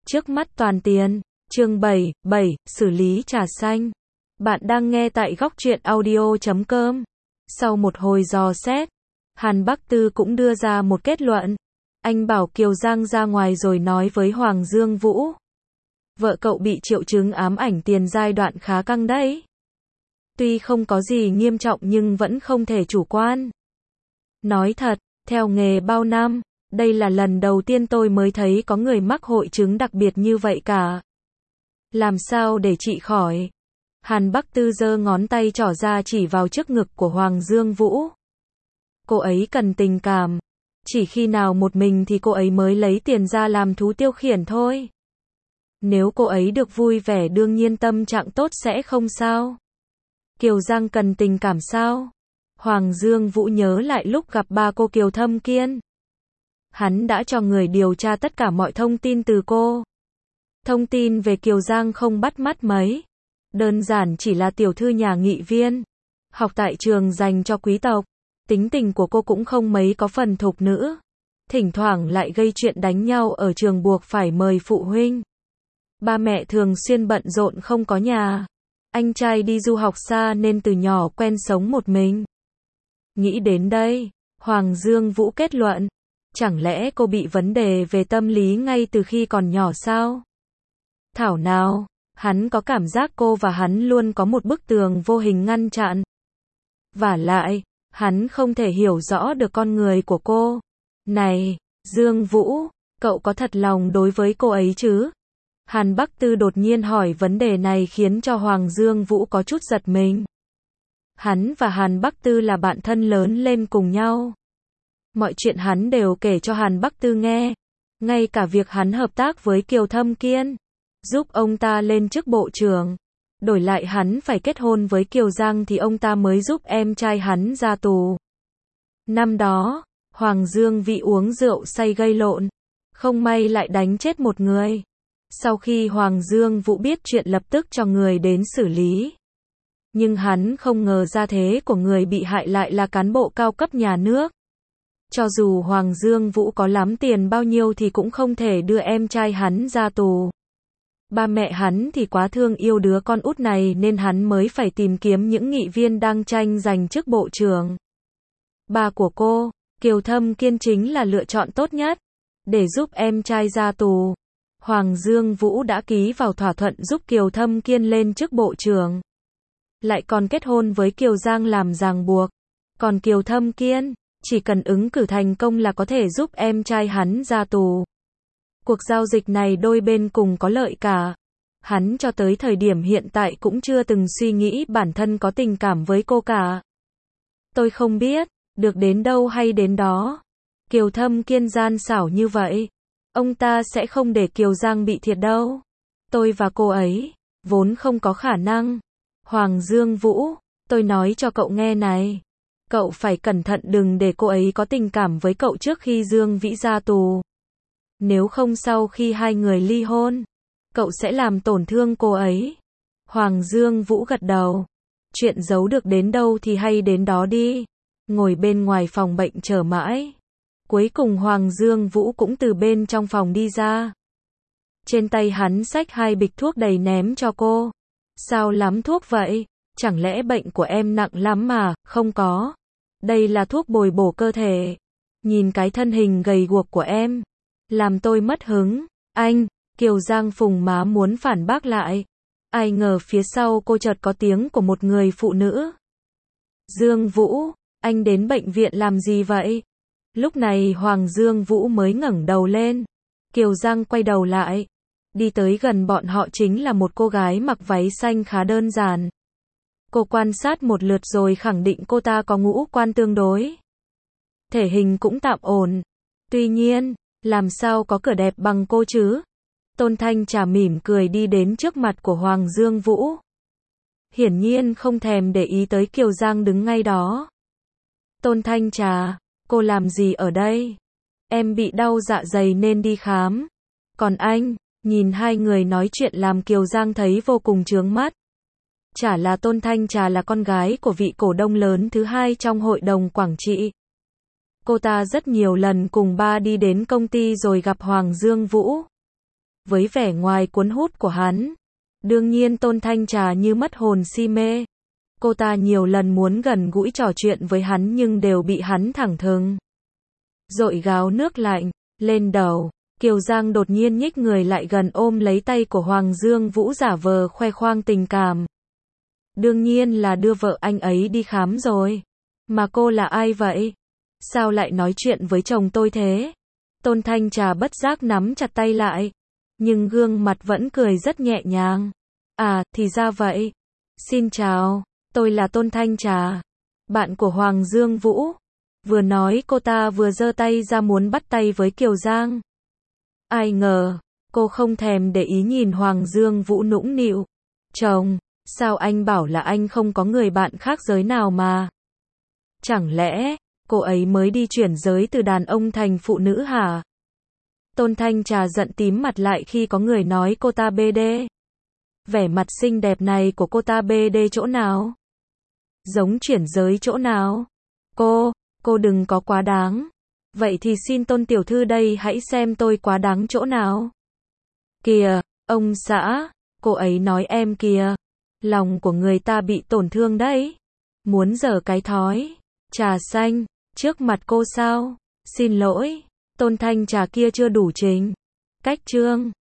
Trước mắt toàn tiền. Chương 7, xử lý trà xanh. Bạn đang nghe tại góc truyện audio.com. Sau một hồi dò xét, Hàn Bắc Tư cũng đưa ra một kết luận. Anh bảo Kiều Giang ra ngoài rồi nói với Hoàng Dương Vũ. Vợ cậu bị triệu chứng ám ảnh tiền giai đoạn khá căng đấy. Tuy không có gì nghiêm trọng nhưng vẫn không thể chủ quan. Nói thật, theo nghề bao năm, đây là lần đầu tiên tôi mới thấy có người mắc hội chứng đặc biệt như vậy cả. Làm sao để trị khỏi? Hàn Bắc Tư giơ ngón tay trỏ ra chỉ vào trước ngực của Hoàng Dương Vũ. Cô ấy cần tình cảm. Chỉ khi nào một mình thì cô ấy mới lấy tiền ra làm thú tiêu khiển thôi. Nếu cô ấy được vui vẻ đương nhiên tâm trạng tốt sẽ không sao. Kiều Giang cần tình cảm sao? Hoàng Dương Vũ nhớ lại lúc gặp ba cô Kiều Thâm Kiên. Hắn đã cho người điều tra tất cả mọi thông tin từ cô. Thông tin về Kiều Giang không bắt mắt mấy. Đơn giản chỉ là tiểu thư nhà nghị viên. Học tại trường dành cho quý tộc. Tính tình của cô cũng không mấy có phần thục nữ. Thỉnh thoảng lại gây chuyện đánh nhau ở trường buộc phải mời phụ huynh. Ba mẹ thường xuyên bận rộn không có nhà. Anh trai đi du học xa nên từ nhỏ quen sống một mình. Nghĩ đến đây, Hoàng Dương Vũ kết luận. Chẳng lẽ cô bị vấn đề về tâm lý ngay từ khi còn nhỏ sao? Thảo nào, hắn có cảm giác cô và hắn luôn có một bức tường vô hình ngăn chặn. Vả lại, hắn không thể hiểu rõ được con người của cô. Này, Dương Vũ, cậu có thật lòng đối với cô ấy chứ? Hàn Bắc Tư đột nhiên hỏi vấn đề này khiến cho Hoàng Dương Vũ có chút giật mình. Hắn và Hàn Bắc Tư là bạn thân lớn lên cùng nhau. Mọi chuyện hắn đều kể cho Hàn Bắc Tư nghe. Ngay cả việc hắn hợp tác với Kiều Thâm Kiên, giúp ông ta lên chức bộ trưởng. Đổi lại hắn phải kết hôn với Kiều Giang thì ông ta mới giúp em trai hắn ra tù. Năm đó, Hoàng Dương Vĩ uống rượu say gây lộn. Không may lại đánh chết một người. Sau khi Hoàng Dương Vũ biết chuyện lập tức cho người đến xử lý. Nhưng hắn không ngờ ra thế của người bị hại lại là cán bộ cao cấp nhà nước. Cho dù Hoàng Dương Vũ có lắm tiền bao nhiêu thì cũng không thể đưa em trai hắn ra tù. Ba mẹ hắn thì quá thương yêu đứa con út này nên hắn mới phải tìm kiếm những nghị viên đang tranh giành chức bộ trưởng. Ba của cô, Kiều Thâm Kiên chính là lựa chọn tốt nhất. Để giúp em trai ra tù, Hoàng Dương Vũ đã ký vào thỏa thuận giúp Kiều Thâm Kiên lên chức bộ trưởng. Lại còn kết hôn với Kiều Giang làm ràng buộc. Còn Kiều Thâm Kiên, chỉ cần ứng cử thành công là có thể giúp em trai hắn ra tù. Cuộc giao dịch này đôi bên cùng có lợi cả. Hắn cho tới thời điểm hiện tại cũng chưa từng suy nghĩ bản thân có tình cảm với cô cả. Tôi không biết, được đến đâu hay đến đó. Kiều Thâm Kiên gian xảo như vậy. Ông ta sẽ không để Kiều Giang bị thiệt đâu. Tôi và cô ấy, vốn không có khả năng. Hoàng Dương Vũ, tôi nói cho cậu nghe này. Cậu phải cẩn thận đừng để cô ấy có tình cảm với cậu trước khi Dương Vĩ ra tù. Nếu không sau khi hai người ly hôn, cậu sẽ làm tổn thương cô ấy. Hoàng Dương Vũ gật đầu. Chuyện giấu được đến đâu thì hay đến đó đi. Ngồi bên ngoài phòng bệnh chờ mãi. Cuối cùng Hoàng Dương Vũ cũng từ bên trong phòng đi ra. Trên tay hắn xách 2 bịch thuốc đầy ném cho cô. Sao lắm thuốc vậy? Chẳng lẽ bệnh của em nặng lắm mà? Không có. Đây là thuốc bồi bổ cơ thể. Nhìn cái thân hình gầy guộc của em, làm tôi mất hứng. Anh, Kiều Giang phùng má muốn phản bác lại. Ai ngờ phía sau cô chợt có tiếng của một người phụ nữ. Dương Vũ, anh đến bệnh viện làm gì vậy? Lúc này Hoàng Dương Vũ mới ngẩng đầu lên. Kiều Giang quay đầu lại. Đi tới gần bọn họ chính là một cô gái mặc váy xanh khá đơn giản. Cô quan sát một lượt rồi khẳng định cô ta có ngũ quan tương đối. Thể hình cũng tạm ổn. Tuy nhiên, làm sao có cửa đẹp bằng cô chứ? Tôn Thanh Trà mỉm cười đi đến trước mặt của Hoàng Dương Vũ. Hiển nhiên không thèm để ý tới Kiều Giang đứng ngay đó. Tôn Thanh Trà, cô làm gì ở đây? Em bị đau dạ dày nên đi khám. Còn anh, nhìn hai người nói chuyện làm Kiều Giang thấy vô cùng chướng mắt. Chả là Tôn Thanh Trà là con gái của vị cổ đông lớn thứ hai trong hội đồng quản trị. Cô ta rất nhiều lần cùng ba đi đến công ty rồi gặp Hoàng Dương Vũ. với vẻ ngoài cuốn hút của hắn. Đương nhiên Tôn Thanh Trà như mất hồn si mê. Cô ta nhiều lần muốn gần gũi trò chuyện với hắn nhưng đều bị hắn thẳng thừng dội gáo nước lạnh lên đầu. Kiều Giang đột nhiên nhích người lại gần ôm lấy tay của Hoàng Dương Vũ giả vờ khoe khoang tình cảm. Đương nhiên là đưa vợ anh ấy đi khám rồi. Mà cô là ai vậy? Sao lại nói chuyện với chồng tôi thế? Tôn Thanh Trà bất giác nắm chặt tay lại. Nhưng gương mặt vẫn cười rất nhẹ nhàng. À, thì ra vậy. Xin chào, tôi là Tôn Thanh Trà, bạn của Hoàng Dương Vũ. Vừa nói cô ta vừa giơ tay ra muốn bắt tay với Kiều Giang. Ai ngờ, cô không thèm để ý nhìn Hoàng Dương Vũ nũng nịu. Chồng, sao anh bảo là anh không có người bạn khác giới nào mà? Chẳng lẽ, cô ấy mới đi chuyển giới từ đàn ông thành phụ nữ hả? Tôn Thanh Trà giận tím mặt lại khi có người nói cô ta BD. Vẻ mặt xinh đẹp này của cô ta BD chỗ nào? Giống chuyển giới chỗ nào? Cô đừng có quá đáng. Vậy thì xin Tôn tiểu thư đây hãy xem tôi quá đáng chỗ nào. Kìa, ông xã, cô ấy nói em kìa. Lòng của người ta bị tổn thương đấy. Muốn giở cái thói. Trà xanh, trước mặt cô sao? Xin lỗi, Tôn Thanh Trà kia chưa đủ trình. Cách trương.